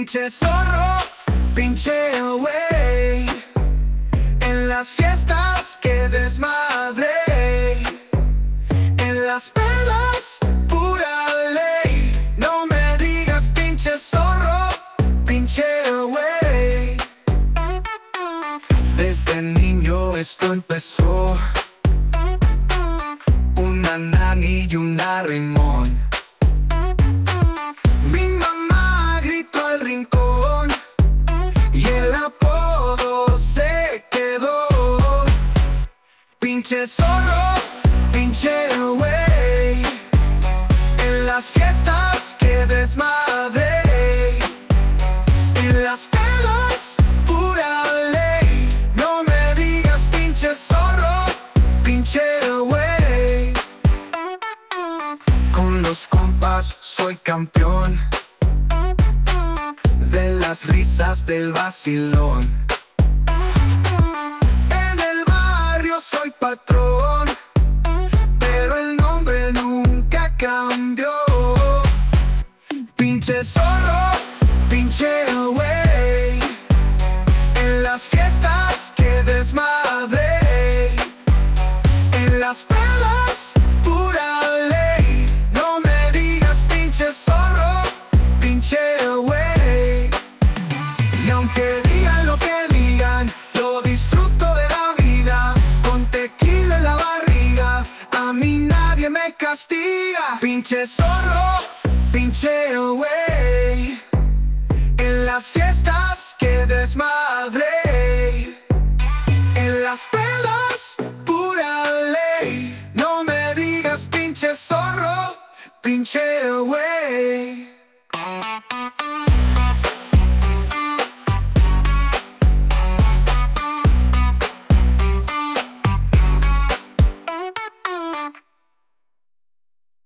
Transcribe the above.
Pinche zorro, pinche güey. En las fiestas que desmadre, en las pedas pura ley. No me digas pinche zorro, pinche güey. Desde niño esto empezó, una nani y un arrimón. Mi mamá gritó al rincón y el apodo se quedó. Pinche zorro, pinche güey. En las fiestas que desmadre, en las pedas pura ley. No me digas pinche zorro, pinche güey. Con los compas soy campeón de las risas del vacilón. En el barrio soy patrón, pero el nombre nunca cambió. Pinche zorro, pinche güey. En las fiestas que desmadre, en las pedas pura ley. No me digas pinche zorro, pinche güey. Y aunque digan lo que digan, lo disfruto de la vida. Con tequila en la barriga, a mí nadie me castiga. Pinche zorro, pinche güey. En las fiestas que desmadre, en las pedas pura ley. No me digas pinche zorro, pinche güey.